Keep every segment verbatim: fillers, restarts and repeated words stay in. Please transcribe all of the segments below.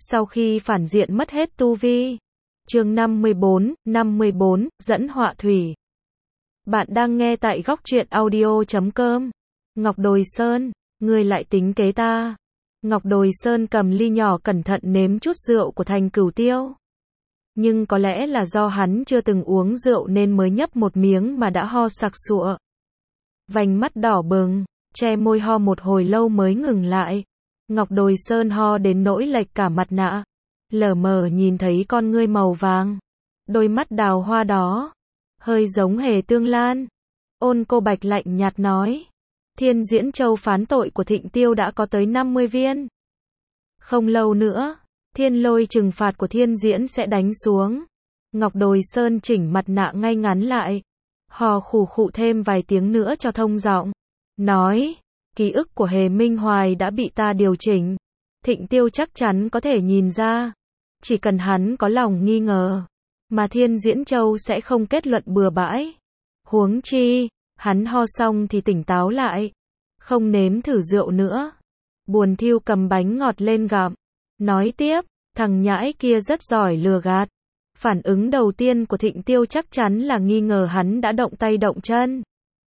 sau khi phản diện mất hết tu vi. Chương năm mươi bốn, năm mươi bốn, dẫn họa thủy. Bạn đang nghe tại góc truyện audio chấm com. Ngọc Đồi Sơn, ngươi lại tính kế ta. Ngọc Đồi Sơn cầm ly nhỏ cẩn thận nếm chút rượu của Thành Cửu Tiêu. Nhưng có lẽ là do hắn chưa từng uống rượu nên mới nhấp một miếng mà đã ho sặc sụa. Vành mắt đỏ bừng, che môi ho một hồi lâu mới ngừng lại. Ngọc Đồi Sơn ho đến nỗi lệch cả mặt nạ. Lờ mờ nhìn thấy con ngươi màu vàng. Đôi mắt đào hoa đó. Hơi giống Hề Tương Lan. Ôn Cô Bạch lạnh nhạt nói. Thiên Diễn Châu phán tội của Thịnh Tiêu đã có tới năm mươi viên. Không lâu nữa, thiên lôi trừng phạt của Thiên Diễn sẽ đánh xuống. Ngọc Đồi Sơn chỉnh mặt nạ ngay ngắn lại. Hò khủ khụ thêm vài tiếng nữa cho thông giọng. Nói, ký ức của Hề Minh Hoài đã bị ta điều chỉnh. Thịnh Tiêu chắc chắn có thể nhìn ra. Chỉ cần hắn có lòng nghi ngờ, mà Thiên Diễn Châu sẽ không kết luận bừa bãi. Huống chi, hắn ho xong thì tỉnh táo lại. Không nếm thử rượu nữa. Buồn thiu cầm bánh ngọt lên gặm. Nói tiếp, thằng nhãi kia rất giỏi lừa gạt. Phản ứng đầu tiên của Thịnh Tiêu chắc chắn là nghi ngờ hắn đã động tay động chân.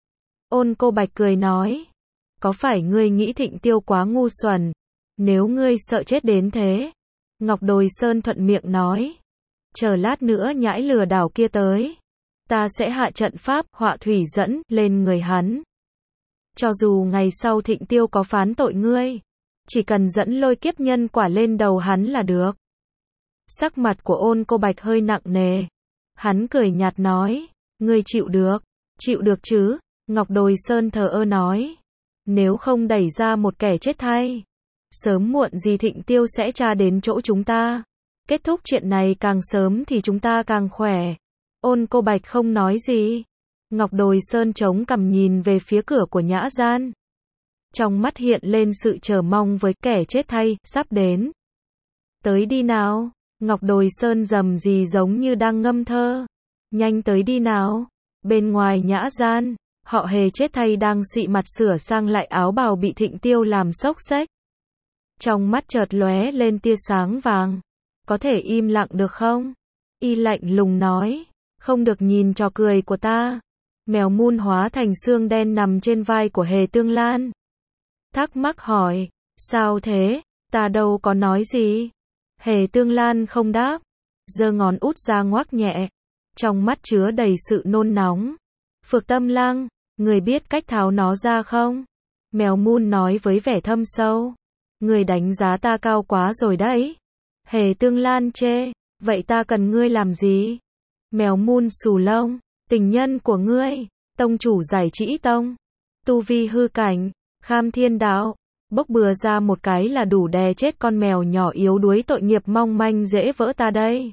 Ôn Cô Bạch cười nói. Có phải ngươi nghĩ Thịnh Tiêu quá ngu xuẩn? Nếu ngươi sợ chết đến thế. Ngọc Đồi Sơn thuận miệng nói. Chờ lát nữa nhãi lừa đảo kia tới. Ta sẽ hạ trận pháp, họa thủy dẫn, lên người hắn. Cho dù ngày sau Thịnh Tiêu có phán tội ngươi. Chỉ cần dẫn lôi kiếp nhân quả lên đầu hắn là được. Sắc mặt của Ôn Cô Bạch hơi nặng nề. Hắn cười nhạt nói. Ngươi chịu được. Chịu được chứ? Ngọc Đồi Sơn thờ ơ nói. Nếu không đẩy ra một kẻ chết thay. Sớm muộn gì Thịnh Tiêu sẽ tra đến chỗ chúng ta. Kết thúc chuyện này càng sớm thì chúng ta càng khỏe. Ôn Cô Bạch không nói gì. Ngọc Đồi Sơn chống cằm nhìn về phía cửa của nhã gian. Trong mắt hiện lên sự chờ mong với kẻ chết thay, sắp đến. Tới đi nào. Ngọc Đồi Sơn rầm rì giống như đang ngâm thơ. Nhanh tới đi nào. Bên ngoài nhã gian, họ Hề chết thay đang xị mặt sửa sang lại áo bào bị Thịnh Tiêu làm xốc xếch. Trong mắt chợt lóe lên tia sáng vàng. Có thể im lặng được không? Y lạnh lùng nói. Không được nhìn trò cười của ta. Mèo mun hóa thành xương đen nằm trên vai của Hề Tương Lan. Thắc mắc hỏi. Sao thế? Ta đâu có nói gì. Hề Tương Lan không đáp. Giơ ngón út ra ngoác nhẹ. Trong mắt chứa đầy sự nôn nóng. Phược Tâm Lăng, người biết cách tháo nó ra không? Mèo mun nói với vẻ thâm sâu. Người đánh giá ta cao quá rồi đấy. Hề Tương Lan chê. Vậy ta cần ngươi làm gì? Mèo mun xù lông. Tình nhân của ngươi. Tông chủ Giải Trĩ Tông. Tu vi hư cảnh. Kham Thiên Đạo. Bốc bừa ra một cái là đủ đè chết con mèo nhỏ yếu đuối tội nghiệp mong manh dễ vỡ ta đây.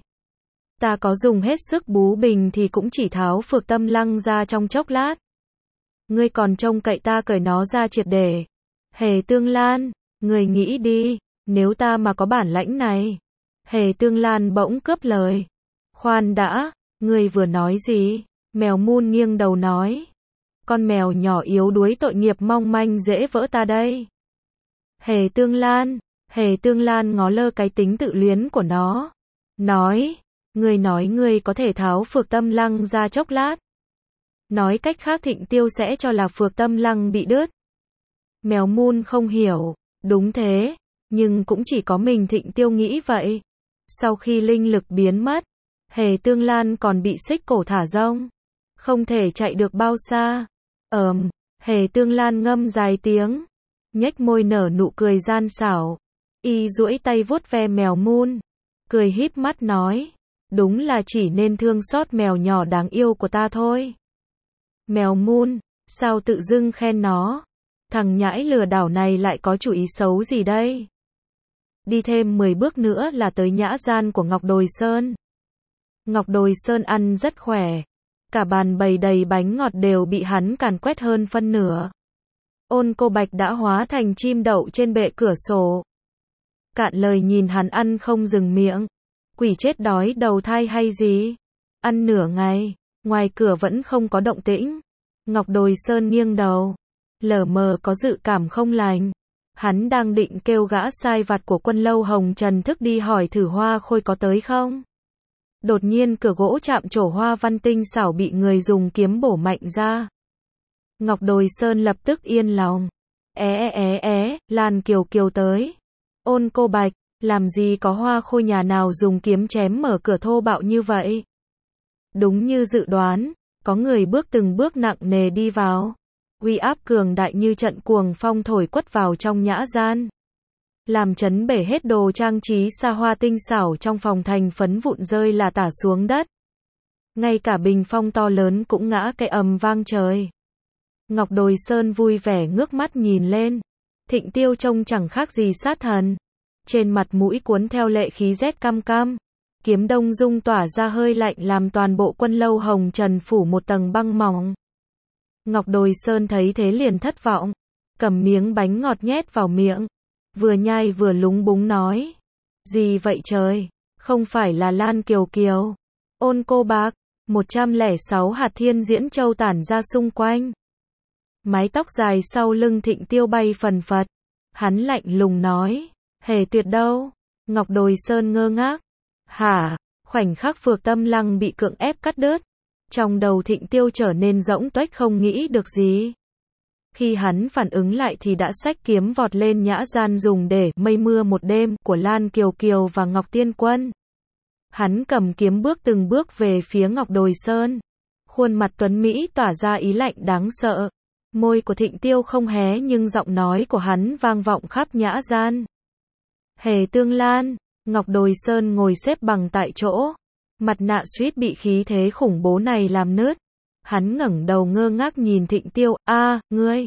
Ta có dùng hết sức bú bình thì cũng chỉ tháo Phược Tâm Lăng ra trong chốc lát. Ngươi còn trông cậy ta cởi nó ra triệt để. Hề Tương Lan, ngươi nghĩ đi, nếu ta mà có bản lãnh này. Hề Tương Lan bỗng cướp lời. Khoan đã, ngươi vừa nói gì? Mèo mun nghiêng đầu nói. Con mèo nhỏ yếu đuối tội nghiệp mong manh dễ vỡ ta đây. Hề Tương Lan, Hề Tương Lan ngó lơ cái tính tự luyến của nó. Nói, ngươi nói ngươi có thể tháo Phược Tâm Lăng ra chốc lát. Nói cách khác Thịnh Tiêu sẽ cho là Phược Tâm Lăng bị đứt. Mèo mun không hiểu. Đúng thế, nhưng cũng chỉ có mình Thịnh Tiêu nghĩ vậy. Sau khi linh lực biến mất, Hề Tương Lan còn bị xích cổ thả rông. Không thể chạy được bao xa. Ờm, Hề Tương Lan ngâm dài tiếng. Nhếch môi nở nụ cười gian xảo. Y duỗi tay vuốt ve mèo mun. Cười híp mắt nói. Đúng là chỉ nên thương xót mèo nhỏ đáng yêu của ta thôi. Mèo mun, sao tự dưng khen nó? Thằng nhãi lừa đảo này lại có chủ ý xấu gì đây? Đi thêm mười bước nữa là tới nhã gian của Ngọc Đồi Sơn. Ngọc Đồi Sơn ăn rất khỏe. Cả bàn bày đầy bánh ngọt đều bị hắn càn quét hơn phân nửa. Ôn Cô Bạch đã hóa thành chim đậu trên bệ cửa sổ. Cạn lời nhìn hắn ăn không dừng miệng. Quỷ chết đói đầu thai hay gì? Ăn nửa ngày, ngoài cửa vẫn không có động tĩnh. Ngọc Đồi Sơn nghiêng đầu. Lờ mờ có dự cảm không lành. Hắn đang định kêu gã sai vặt của Quân Lâu Hồng Trần thức đi hỏi thử Hoa Khôi có tới không. Đột nhiên cửa gỗ chạm trổ hoa văn tinh xảo bị người dùng kiếm bổ mạnh ra. Ngọc Đồi Sơn lập tức yên lòng. É é é é, Lan Kiều Kiều tới. Ôn Cô Bạch, làm gì có Hoa Khôi nhà nào dùng kiếm chém mở cửa thô bạo như vậy. Đúng như dự đoán, có người bước từng bước nặng nề đi vào. Uy áp cường đại như trận cuồng phong thổi quất vào trong nhã gian. Làm chấn bể hết đồ trang trí xa hoa tinh xảo trong phòng thành phấn vụn rơi là tả xuống đất. Ngay cả bình phong to lớn cũng ngã cái ầm vang trời. Ngọc Đồi Sơn vui vẻ ngước mắt nhìn lên. Thịnh Tiêu trông chẳng khác gì sát thần. Trên mặt mũi cuốn theo lệ khí rét cam cam. Kiếm đông dung tỏa ra hơi lạnh làm toàn bộ Quân Lâu Hồng Trần phủ một tầng băng mỏng. Ngọc Đồi Sơn thấy thế liền thất vọng. Cầm miếng bánh ngọt nhét vào miệng. Vừa nhai vừa lúng búng nói. Gì vậy trời? Không phải là Lan Kiều Kiều. Ôn Cô Bạc. một trăm lẻ sáu hạt thiên diễn châu tản ra xung quanh. Mái tóc dài sau lưng Thịnh Tiêu bay phần phật. Hắn lạnh lùng nói. Hề Tuyệt đâu? Ngọc Đồi Sơn ngơ ngác. Hả? Khoảnh khắc Phược Tâm Lăng bị cưỡng ép cắt đứt. Trong đầu Thịnh Tiêu trở nên rỗng tuếch không nghĩ được gì. Khi hắn phản ứng lại thì đã xách kiếm vọt lên nhã gian dùng để mây mưa một đêm của Lan Kiều Kiều và Ngọc Tiên Quân. Hắn cầm kiếm bước từng bước về phía Ngọc Đồi Sơn. Khuôn mặt tuấn Mỹ tỏa ra ý lạnh đáng sợ. Môi của Thịnh Tiêu không hé nhưng giọng nói của hắn vang vọng khắp nhã gian. Hề Tương Lan. Ngọc Đồi Sơn ngồi xếp bằng tại chỗ. Mặt nạ suýt bị khí thế khủng bố này làm nứt. Hắn ngẩng đầu ngơ ngác nhìn Thịnh Tiêu. A, à, ngươi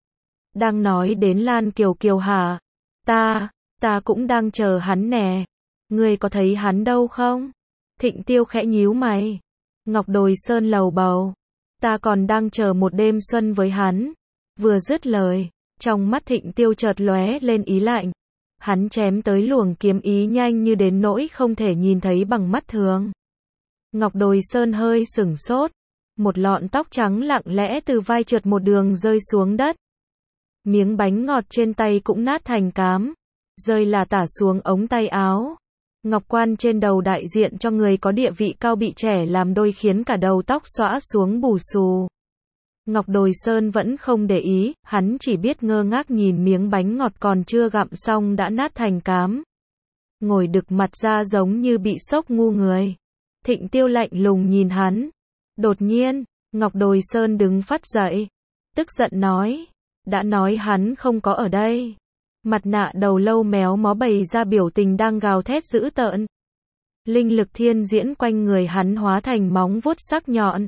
đang nói đến Lan Kiều Kiều hả? Ta, ta cũng đang chờ hắn nè. Ngươi có thấy hắn đâu không? Thịnh Tiêu khẽ nhíu mày. Ngọc Đồi Sơn lầu bầu. Ta còn đang chờ một đêm xuân với hắn. Vừa dứt lời, trong mắt Thịnh Tiêu chợt lóe lên ý lạnh. Hắn chém tới luồng kiếm ý nhanh như đến nỗi không thể nhìn thấy bằng mắt thường. Ngọc Đồi Sơn hơi sửng sốt. Một lọn tóc trắng lặng lẽ từ vai trượt một đường rơi xuống đất. Miếng bánh ngọt trên tay cũng nát thành cám. Rơi là tả xuống ống tay áo. Ngọc quan trên đầu đại diện cho người có địa vị cao bị trẻ làm đôi khiến cả đầu tóc xõa xuống bù xù. Ngọc Đồi Sơn vẫn không để ý, hắn chỉ biết ngơ ngác nhìn miếng bánh ngọt còn chưa gặm xong đã nát thành cám. Ngồi đực mặt ra giống như bị sốc ngu người. Thịnh Tiêu lạnh lùng nhìn hắn. Đột nhiên, Ngọc Đồi Sơn đứng phắt dậy. Tức giận nói. Đã nói hắn không có ở đây. Mặt nạ đầu lâu méo mó bày ra biểu tình đang gào thét dữ tợn. Linh lực thiên diễn quanh người hắn hóa thành móng vuốt sắc nhọn.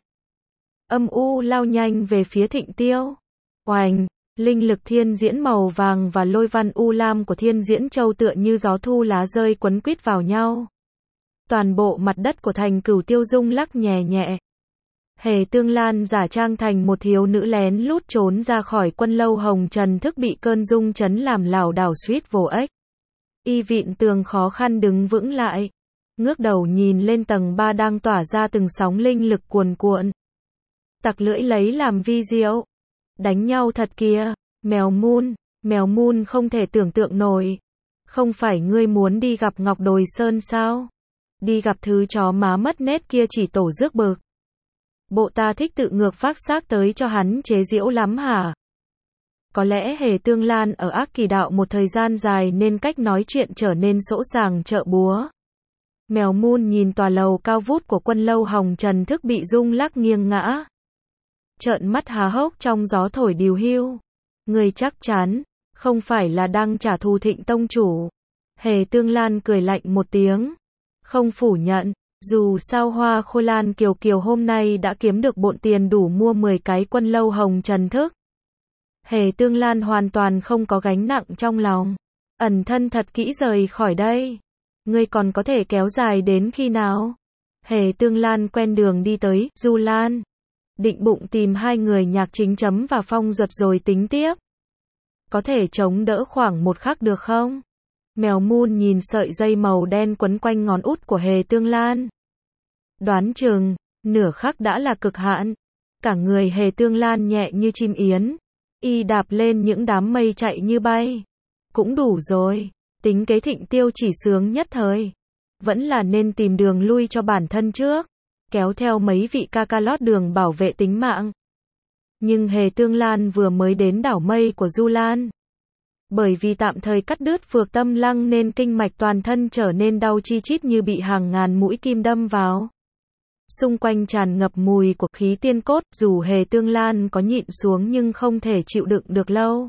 Âm u lao nhanh về phía Thịnh Tiêu. Oành, linh lực thiên diễn màu vàng và lôi văn u lam của thiên diễn châu tựa như gió thu lá rơi quấn quýt vào nhau. Toàn bộ mặt đất của thành Cửu Tiêu rung lắc nhẹ nhẹ. Hề Tương Lan giả trang thành một thiếu nữ lén lút trốn ra khỏi Quân Lâu Hồng Trần thức bị cơn rung chấn làm lảo đảo suýt vồ ếch. Y vịn tường khó khăn đứng vững lại. Ngước đầu nhìn lên tầng ba đang tỏa ra từng sóng linh lực cuồn cuộn. Tặc lưỡi lấy làm vi diệu. Đánh nhau thật kìa. Mèo mun, mèo mun không thể tưởng tượng nổi. Không phải ngươi muốn đi gặp Ngọc Đồi Sơn sao? Đi gặp thứ chó má mất nét kia chỉ tổ rước bực. Bộ ta thích tự ngược phát xác tới cho hắn chế giễu lắm hả? Có lẽ Hề Tương Lan ở Ác Kỳ Đạo một thời gian dài nên cách nói chuyện trở nên sỗ sàng chợ búa. Mèo mun nhìn tòa lầu cao vút của Quân Lâu Hồng Trần thức bị rung lắc nghiêng ngã. Trợn mắt há hốc trong gió thổi điều hưu. Người chắc chắn, không phải là đang trả thù Thịnh tông chủ. Hề Tương Lan cười lạnh một tiếng. Không phủ nhận, dù sao Hoa Khôi Lan Kiều Kiều hôm nay đã kiếm được bộn tiền đủ mua mười cái Quân Lâu Hồng Trần thức. Hề Tương Lan hoàn toàn không có gánh nặng trong lòng. Ẩn thân thật kỹ rời khỏi đây. Ngươi còn có thể kéo dài đến khi nào? Hề Tương Lan quen đường đi tới Du Lan. Định bụng tìm hai người Nhạc Chính Chấm và Phong Duật rồi tính tiếp. Có thể chống đỡ khoảng một khắc được không? Mèo mun nhìn sợi dây màu đen quấn quanh ngón út của Hề Tương Lan. Đoán chừng, nửa khắc đã là cực hạn. Cả người Hề Tương Lan nhẹ như chim yến. Y đạp lên những đám mây chạy như bay. Cũng đủ rồi, tính kế Thịnh Tiêu chỉ sướng nhất thời. Vẫn là nên tìm đường lui cho bản thân trước, kéo theo mấy vị ca ca lót đường bảo vệ tính mạng. Nhưng Hề Tương Lan vừa mới đến đảo mây của Du Lan. Bởi vì tạm thời cắt đứt phược tâm lăng nên kinh mạch toàn thân trở nên đau chi chít như bị hàng ngàn mũi kim đâm vào. Xung quanh tràn ngập mùi của khí tiên cốt, dù Hề Tương Lan có nhịn xuống nhưng không thể chịu đựng được lâu.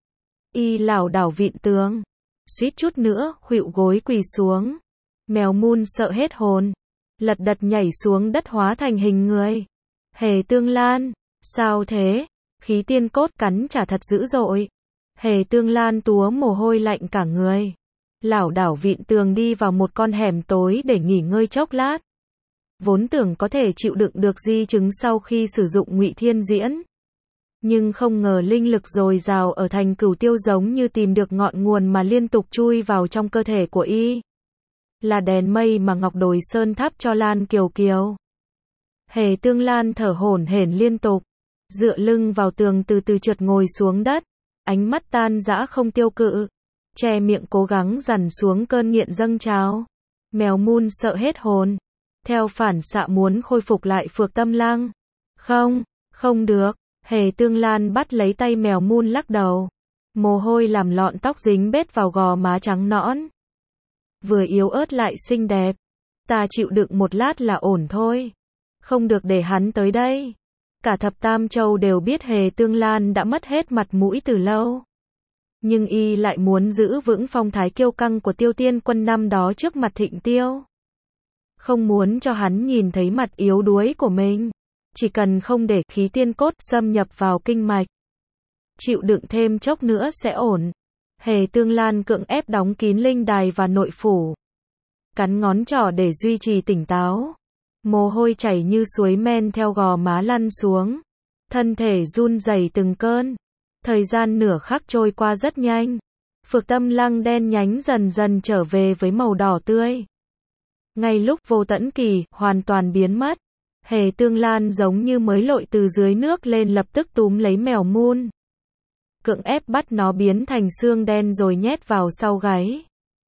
Y lảo đảo vịn tường, suýt chút nữa khuỵu gối quỳ xuống. Mèo mun sợ hết hồn, lật đật nhảy xuống đất hóa thành hình người. Hề Tương Lan, sao thế? Khí tiên cốt cắn trả thật dữ dội. Hề Tương Lan túa mồ hôi lạnh cả người, lảo đảo vịn tường đi vào một con hẻm tối để nghỉ ngơi chốc lát. Vốn tưởng có thể chịu đựng được di chứng sau khi sử dụng Ngụy Thiên Diễn, nhưng không ngờ linh lực dồi dào ở thành Cửu Tiêu giống như tìm được ngọn nguồn mà liên tục chui vào trong cơ thể của y. Là đèn mây mà Ngọc Đồi Sơn thắp cho Lan Kiều Kiều. Hề Tương Lan thở hổn hển liên tục, dựa lưng vào tường từ từ trượt ngồi xuống đất, ánh mắt tan rã không tiêu cự, che miệng cố gắng dằn xuống cơn nghiện dâng trào. Mèo mun sợ hết hồn, theo phản xạ muốn khôi phục lại phược tâm lăng. Không, không được. Hề Tương Lan bắt lấy tay mèo mun lắc đầu. Mồ hôi làm lọn tóc dính bết vào gò má trắng nõn. Vừa yếu ớt lại xinh đẹp. Ta chịu đựng một lát là ổn thôi. Không được để hắn tới đây. Cả thập tam châu đều biết Hề Tương Lan đã mất hết mặt mũi từ lâu. Nhưng y lại muốn giữ vững phong thái kiêu căng của Tiêu Tiên Quân năm đó trước mặt Thịnh Tiêu. Không muốn cho hắn nhìn thấy mặt yếu đuối của mình. Chỉ cần không để khí tiên cốt xâm nhập vào kinh mạch. Chịu đựng thêm chốc nữa sẽ ổn. Hề Tương Lan cưỡng ép đóng kín linh đài và nội phủ. Cắn ngón trỏ để duy trì tỉnh táo. Mồ hôi chảy như suối men theo gò má lăn xuống. Thân thể run rẩy từng cơn. Thời gian nửa khắc trôi qua rất nhanh. Phược tâm lăng đen nhánh dần dần trở về với màu đỏ tươi. Ngay lúc Vô Tẫn Kỳ hoàn toàn biến mất, Hề Tương Lan giống như mới lội từ dưới nước lên lập tức túm lấy mèo mun. Cưỡng ép bắt nó biến thành xương đen rồi nhét vào sau gáy.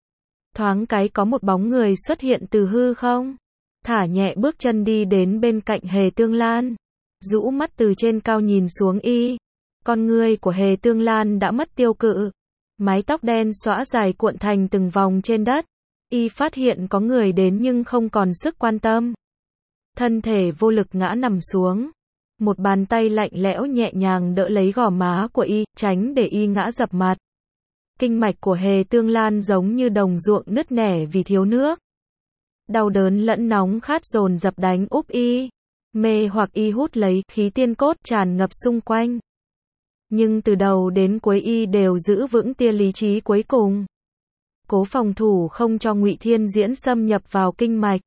Thoáng cái có một bóng người xuất hiện từ hư không. Thả nhẹ bước chân đi đến bên cạnh Hề Tương Lan. Rũ mắt từ trên cao nhìn xuống y. Con ngươi của Hề Tương Lan đã mất tiêu cự. Mái tóc đen xõa dài cuộn thành từng vòng trên đất. Y phát hiện có người đến nhưng không còn sức quan tâm. Thân thể vô lực ngã nằm xuống. Một bàn tay lạnh lẽo nhẹ nhàng đỡ lấy gò má của y, tránh để y ngã dập mặt. Kinh mạch của Hề Tương Lan giống như đồng ruộng nứt nẻ vì thiếu nước. Đau đớn lẫn nóng khát dồn dập đánh úp y. Mê hoặc y hút lấy khí tiên cốt tràn ngập xung quanh. Nhưng từ đầu đến cuối y đều giữ vững tia lý trí cuối cùng. Cố phòng thủ không cho Ngụy Thiên Diễn xâm nhập vào kinh mạch.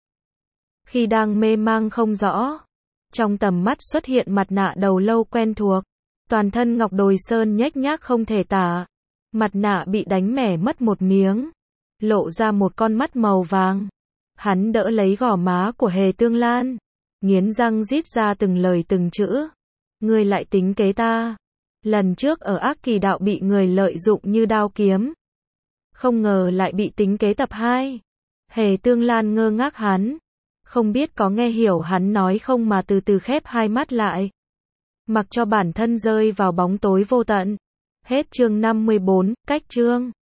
Khi đang mê mang không rõ, trong tầm mắt xuất hiện mặt nạ đầu lâu quen thuộc. Toàn thân Ngọc Đồi Sơn nhếch nhác không thể tả. Mặt nạ bị đánh mẻ mất một miếng, lộ ra một con mắt màu vàng. Hắn đỡ lấy gò má của Hề Tương Lan, nghiến răng rít ra từng lời từng chữ. Ngươi lại tính kế ta. Lần trước ở Ác Kỳ Đạo bị người lợi dụng như đao kiếm. Không ngờ lại bị tính kế tập hai. Hề Tương Lan ngơ ngác hắn. Không biết có nghe hiểu hắn nói không mà từ từ khép hai mắt lại. Mặc cho bản thân rơi vào bóng tối vô tận. Hết chương năm mươi bốn, cách chương.